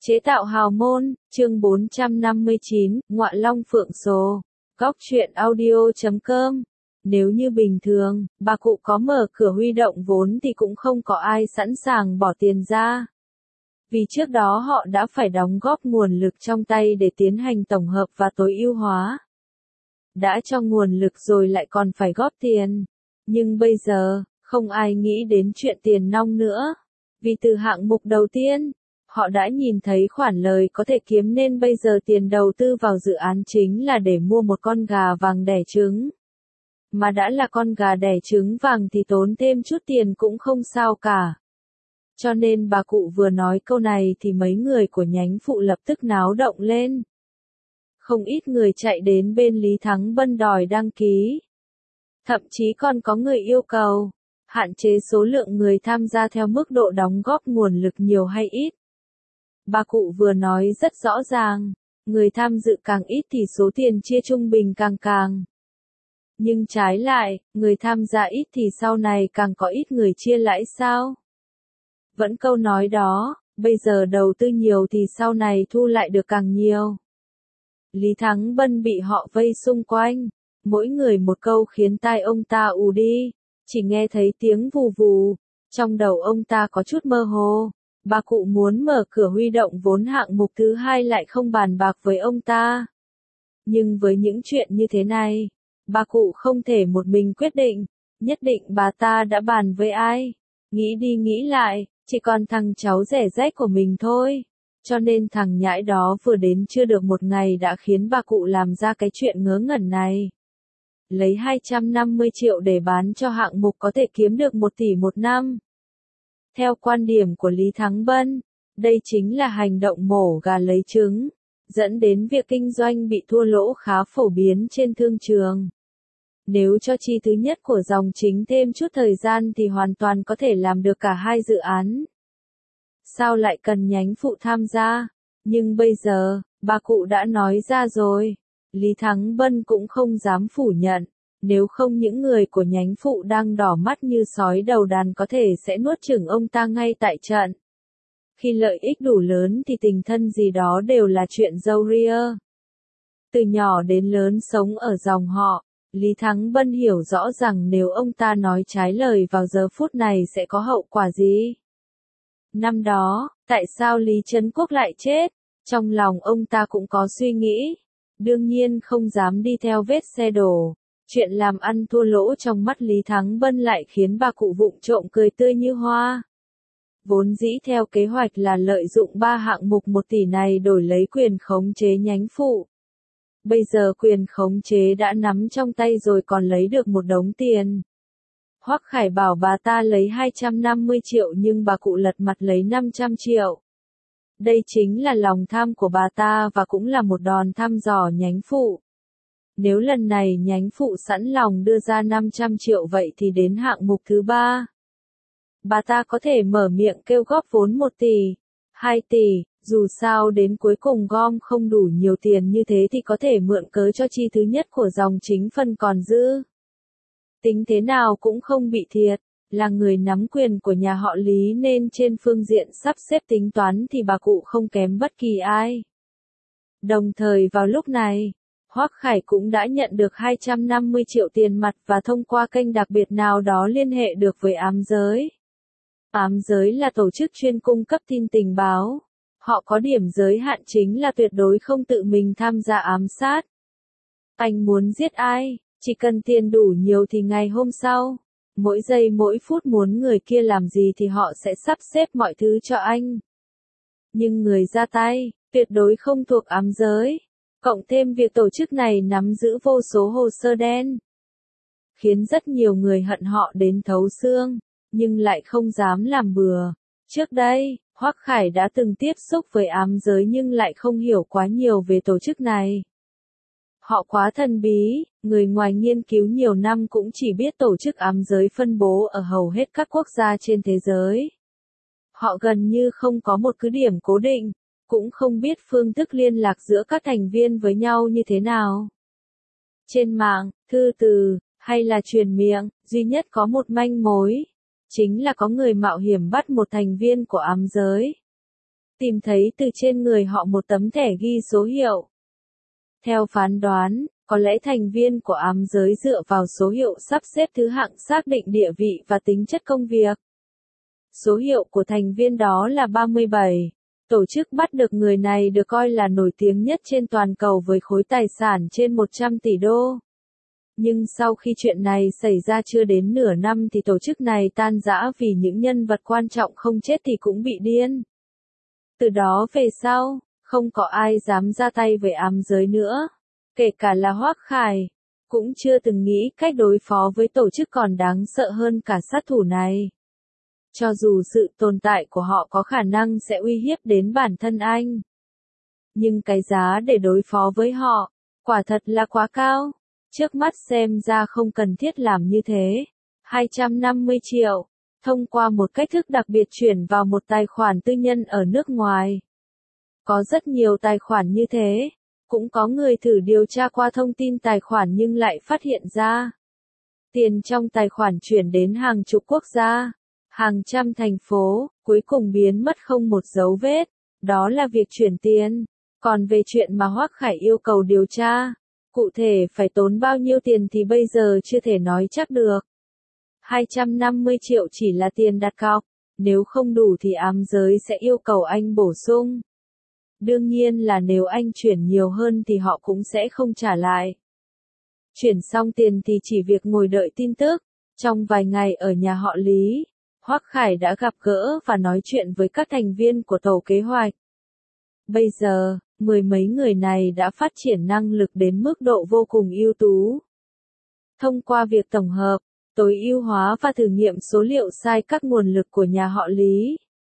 Chế tạo hào môn, chương 459, Ngọa Long Phượng Sồ. Góc truyện audio.com. Nếu như bình thường, bà cụ có mở cửa huy động vốn thì cũng không có ai sẵn sàng bỏ tiền ra. Vì trước đó họ đã phải đóng góp nguồn lực trong tay để tiến hành tổng hợp và tối ưu hóa. Đã cho nguồn lực rồi lại còn phải góp tiền. Nhưng bây giờ, không ai nghĩ đến chuyện tiền nong nữa. Vì từ hạng mục đầu tiên, họ đã nhìn thấy khoản lời có thể kiếm nên bây giờ tiền đầu tư vào dự án chính là để mua một con gà vàng đẻ trứng. Mà đã là con gà đẻ trứng vàng thì tốn thêm chút tiền cũng không sao cả. Cho nên bà cụ vừa nói câu này thì mấy người của nhánh phụ lập tức náo động lên. Không ít người chạy đến bên Lý Thắng Bân đòi đăng ký. Thậm chí còn có người yêu cầu hạn chế số lượng người tham gia theo mức độ đóng góp nguồn lực nhiều hay ít. Bà cụ vừa nói rất rõ ràng, người tham dự càng ít thì số tiền chia trung bình càng. Nhưng trái lại, người tham gia ít thì sau này càng có ít người chia lãi sao? Vẫn câu nói đó, bây giờ đầu tư nhiều thì sau này thu lại được càng nhiều. Lý Thắng Bân bị họ vây xung quanh, mỗi người một câu khiến tai ông ta ù đi, chỉ nghe thấy tiếng vù vù, trong đầu ông ta có chút mơ hồ. Bà cụ muốn mở cửa huy động vốn hạng mục thứ hai lại không bàn bạc với ông ta. Nhưng với những chuyện như thế này, bà cụ không thể một mình quyết định, nhất định bà ta đã bàn với ai. Nghĩ đi nghĩ lại, chỉ còn thằng cháu rẻ rách của mình thôi. Cho nên thằng nhãi đó vừa đến chưa được một ngày đã khiến bà cụ làm ra cái chuyện ngớ ngẩn này. Lấy 250 triệu để bán cho hạng mục có thể kiếm được 1 tỷ một năm. Theo quan điểm của Lý Thắng Bân, đây chính là hành động mổ gà lấy trứng, dẫn đến việc kinh doanh bị thua lỗ khá phổ biến trên thương trường. Nếu cho chi thứ nhất của dòng chính thêm chút thời gian thì hoàn toàn có thể làm được cả hai dự án. Sao lại cần nhánh phụ tham gia? Nhưng bây giờ, bà cụ đã nói ra rồi. Lý Thắng Bân cũng không dám phủ nhận. Nếu không những người của nhánh phụ đang đỏ mắt như sói đầu đàn có thể sẽ nuốt chửng ông ta ngay tại trận. Khi lợi ích đủ lớn thì tình thân gì đó đều là chuyện râu ria. Từ nhỏ đến lớn sống ở dòng họ, Lý Thắng Bân hiểu rõ rằng nếu ông ta nói trái lời vào giờ phút này sẽ có hậu quả gì. Năm đó, tại sao Lý Trấn Quốc lại chết? Trong lòng ông ta cũng có suy nghĩ. Đương nhiên không dám đi theo vết xe đổ. Chuyện làm ăn thua lỗ trong mắt Lý Thắng Bân lại khiến bà cụ vụng trộm cười tươi như hoa. Vốn dĩ theo kế hoạch là lợi dụng 3 hạng mục 1 tỷ này đổi lấy quyền khống chế nhánh phụ. Bây giờ quyền khống chế đã nắm trong tay rồi còn lấy được một đống tiền. Hoắc Khải bảo bà ta lấy 250 triệu nhưng bà cụ lật mặt lấy 500 triệu. Đây chính là lòng tham của bà ta và cũng là một đòn thăm dò nhánh phụ. Nếu lần này nhánh phụ sẵn lòng đưa ra 500 triệu vậy thì đến hạng mục thứ 3. Bà ta có thể mở miệng kêu góp vốn 1 tỷ, 2 tỷ, dù sao đến cuối cùng gom không đủ nhiều tiền như thế thì có thể mượn cớ cho chi thứ nhất của dòng chính phần còn dư. Tính thế nào cũng không bị thiệt, là người nắm quyền của nhà họ Lý nên trên phương diện sắp xếp tính toán thì bà cụ không kém bất kỳ ai. Đồng thời vào lúc này, Hoắc Khải cũng đã nhận được 250 triệu tiền mặt và thông qua kênh đặc biệt nào đó liên hệ được với ám giới. Ám giới là tổ chức chuyên cung cấp tin tình báo. Họ có điểm giới hạn chính là tuyệt đối không tự mình tham gia ám sát. Anh muốn giết ai, chỉ cần tiền đủ nhiều thì ngày hôm sau, mỗi giây mỗi phút muốn người kia làm gì thì họ sẽ sắp xếp mọi thứ cho anh. Nhưng người ra tay, tuyệt đối không thuộc ám giới. Cộng thêm việc tổ chức này nắm giữ vô số hồ sơ đen, khiến rất nhiều người hận họ đến thấu xương, nhưng lại không dám làm bừa. Trước đây, Hoắc Khải đã từng tiếp xúc với ám giới nhưng lại không hiểu quá nhiều về tổ chức này. Họ quá thần bí, người ngoài nghiên cứu nhiều năm cũng chỉ biết tổ chức ám giới phân bố ở hầu hết các quốc gia trên thế giới. Họ gần như không có một cứ điểm cố định, cũng không biết phương thức liên lạc giữa các thành viên với nhau như thế nào. Trên mạng, thư từ, hay là truyền miệng, duy nhất có một manh mối. Chính là có người mạo hiểm bắt một thành viên của ám giới. tìm thấy từ trên người họ một tấm thẻ ghi số hiệu. Theo phán đoán, có lẽ thành viên của ám giới dựa vào số hiệu sắp xếp thứ hạng xác định địa vị và tính chất công việc. Số hiệu của thành viên đó là 37. Tổ chức bắt được người này được coi là nổi tiếng nhất trên toàn cầu với khối tài sản trên 100 tỷ đô. Nhưng sau khi chuyện này xảy ra chưa đến nửa năm thì tổ chức này tan rã vì những nhân vật quan trọng không chết thì cũng bị điên. Từ đó về sau, không có ai dám ra tay với ám giới nữa. Kể cả là Hoắc Khải, cũng chưa từng nghĩ cách đối phó với tổ chức còn đáng sợ hơn cả sát thủ này. Cho dù sự tồn tại của họ có khả năng sẽ uy hiếp đến bản thân anh. Nhưng cái giá để đối phó với họ, quả thật là quá cao. Trước mắt xem ra không cần thiết làm như thế. 250 triệu, thông qua một cách thức đặc biệt chuyển vào một tài khoản tư nhân ở nước ngoài. Có rất nhiều tài khoản như thế. Cũng có người thử điều tra qua thông tin tài khoản nhưng lại phát hiện ra. Tiền trong tài khoản chuyển đến hàng chục quốc gia, hàng trăm thành phố, cuối cùng biến mất không một dấu vết. Đó là việc chuyển tiền. Còn về chuyện mà Hoắc Khải yêu cầu điều tra, cụ thể phải tốn bao nhiêu tiền thì bây giờ chưa thể nói chắc được. 250 triệu chỉ là tiền đặt cọc, nếu không đủ thì ám giới sẽ yêu cầu anh bổ sung. Đương nhiên là nếu anh chuyển nhiều hơn thì họ cũng sẽ không trả lại. Chuyển xong tiền thì chỉ việc ngồi đợi tin tức. Trong vài ngày ở nhà họ Lý, Hoắc Khải đã gặp gỡ và nói chuyện với các thành viên của tổ kế hoạch. Bây giờ, mười mấy người này đã phát triển năng lực đến mức độ vô cùng ưu tú. Thông qua việc tổng hợp, tối ưu hóa và thử nghiệm số liệu sai các nguồn lực của nhà họ Lý.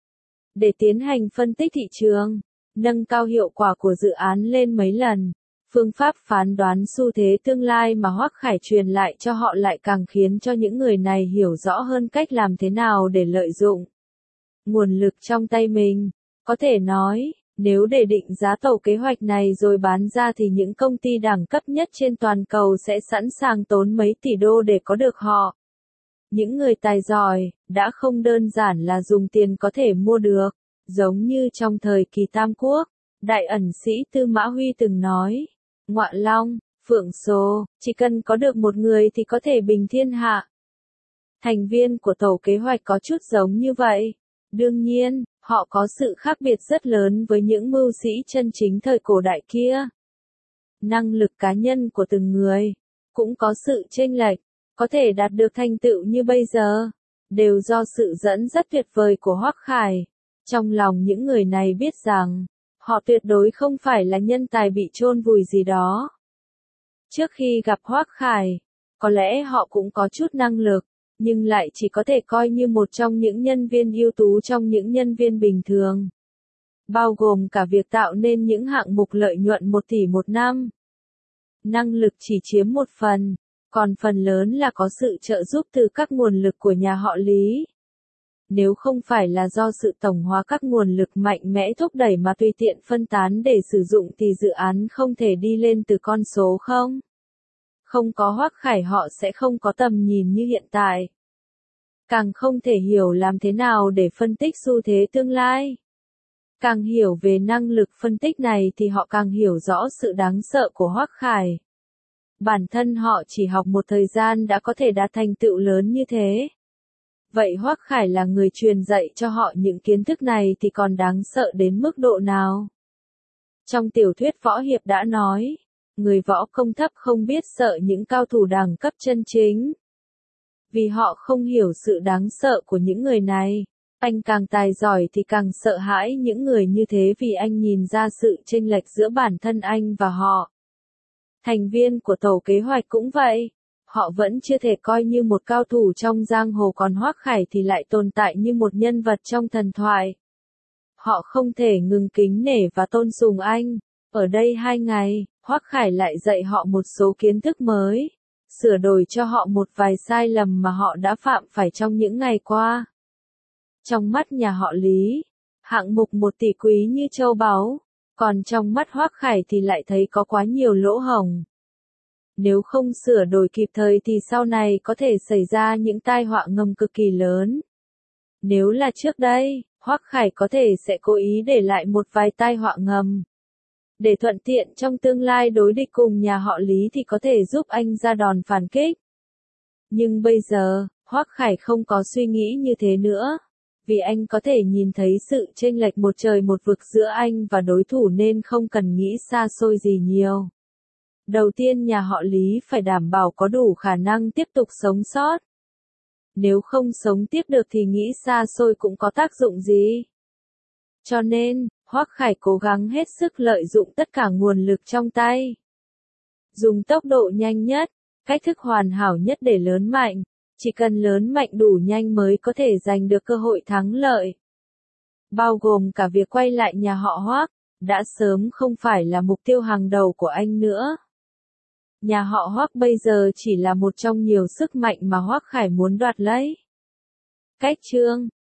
Để tiến hành phân tích thị trường, nâng cao hiệu quả của dự án lên mấy lần, phương pháp phán đoán xu thế tương lai mà Hoắc Khải truyền lại cho họ lại càng khiến cho những người này hiểu rõ hơn cách làm thế nào để lợi dụng nguồn lực trong tay mình. Có thể nói, nếu để định giá tổ kế hoạch này rồi bán ra thì những công ty đẳng cấp nhất trên toàn cầu sẽ sẵn sàng tốn mấy tỷ đô để có được họ. Những người tài giỏi, đã không đơn giản là dùng tiền có thể mua được. Giống như trong thời kỳ Tam Quốc, đại ẩn sĩ Tư Mã Huy từng nói, Ngọa Long, Phượng Sô, chỉ cần có được một người thì có thể bình thiên hạ. Thành viên của tổ kế hoạch có chút giống như vậy. Đương nhiên, họ có sự khác biệt rất lớn với những mưu sĩ chân chính thời cổ đại kia. Năng lực cá nhân của từng người cũng có sự chênh lệch, có thể đạt được thành tựu như bây giờ, đều do sự dẫn dắt tuyệt vời của Hoắc Khải. Trong lòng những người này biết rằng, họ tuyệt đối không phải là nhân tài bị chôn vùi gì đó. Trước khi gặp Hoắc Khải, có lẽ họ cũng có chút năng lực, nhưng lại chỉ có thể coi như một trong những nhân viên ưu tú trong những nhân viên bình thường. Bao gồm cả việc tạo nên những hạng mục lợi nhuận 1 tỷ một năm. Năng lực chỉ chiếm một phần, còn phần lớn là có sự trợ giúp từ các nguồn lực của nhà họ Lý. Nếu không phải là do sự tổng hóa các nguồn lực mạnh mẽ thúc đẩy mà tùy tiện phân tán để sử dụng thì dự án không thể đi lên từ con số 0. Không có Hoắc Khải họ sẽ không có tầm nhìn như hiện tại. Càng không thể hiểu làm thế nào để phân tích xu thế tương lai. Càng hiểu về năng lực phân tích này thì họ càng hiểu rõ sự đáng sợ của Hoắc Khải. Bản thân họ chỉ học một thời gian đã có thể đạt thành tựu lớn như thế. Vậy Hoắc Khải là người truyền dạy cho họ những kiến thức này thì còn đáng sợ đến mức độ nào? Trong tiểu thuyết võ hiệp đã nói, người võ công thấp không biết sợ những cao thủ đẳng cấp chân chính. Vì họ không hiểu sự đáng sợ của những người này. Anh càng tài giỏi thì càng sợ hãi những người như thế vì anh nhìn ra sự chênh lệch giữa bản thân anh và họ. Thành viên của tổ kế hoạch cũng vậy. Họ vẫn chưa thể coi như một cao thủ trong giang hồ, còn Hoắc Khải thì lại tồn tại như một nhân vật trong thần thoại. Họ không thể ngừng kính nể và tôn sùng anh. Ở đây 2 ngày, Hoắc Khải lại dạy họ một số kiến thức mới, sửa đổi cho họ một vài sai lầm mà họ đã phạm phải trong những ngày qua. Trong mắt nhà họ Lý, hạng mục 1 tỷ quý như châu báu, còn trong mắt Hoắc Khải thì lại thấy có quá nhiều lỗ hổng. Nếu không sửa đổi kịp thời thì sau này có thể xảy ra những tai họa ngầm cực kỳ lớn. Nếu là trước đây, Hoắc Khải có thể sẽ cố ý để lại một vài tai họa ngầm. Để thuận tiện trong tương lai đối địch cùng nhà họ Lý thì có thể giúp anh ra đòn phản kích. Nhưng bây giờ, Hoắc Khải không có suy nghĩ như thế nữa. Vì anh có thể nhìn thấy sự chênh lệch một trời một vực giữa anh và đối thủ nên không cần nghĩ xa xôi gì nhiều. Đầu tiên nhà họ Lý phải đảm bảo có đủ khả năng tiếp tục sống sót. Nếu không sống tiếp được thì nghĩ xa xôi cũng có tác dụng gì. Cho nên, Hoắc Khải cố gắng hết sức lợi dụng tất cả nguồn lực trong tay. Dùng tốc độ nhanh nhất, cách thức hoàn hảo nhất để lớn mạnh. Chỉ cần lớn mạnh đủ nhanh mới có thể giành được cơ hội thắng lợi. Bao gồm cả việc quay lại nhà họ Hoắc, đã sớm không phải là mục tiêu hàng đầu của anh nữa. Nhà họ Hoắc bây giờ chỉ là một trong nhiều sức mạnh mà Hoắc Khải muốn đoạt lấy. Cách chương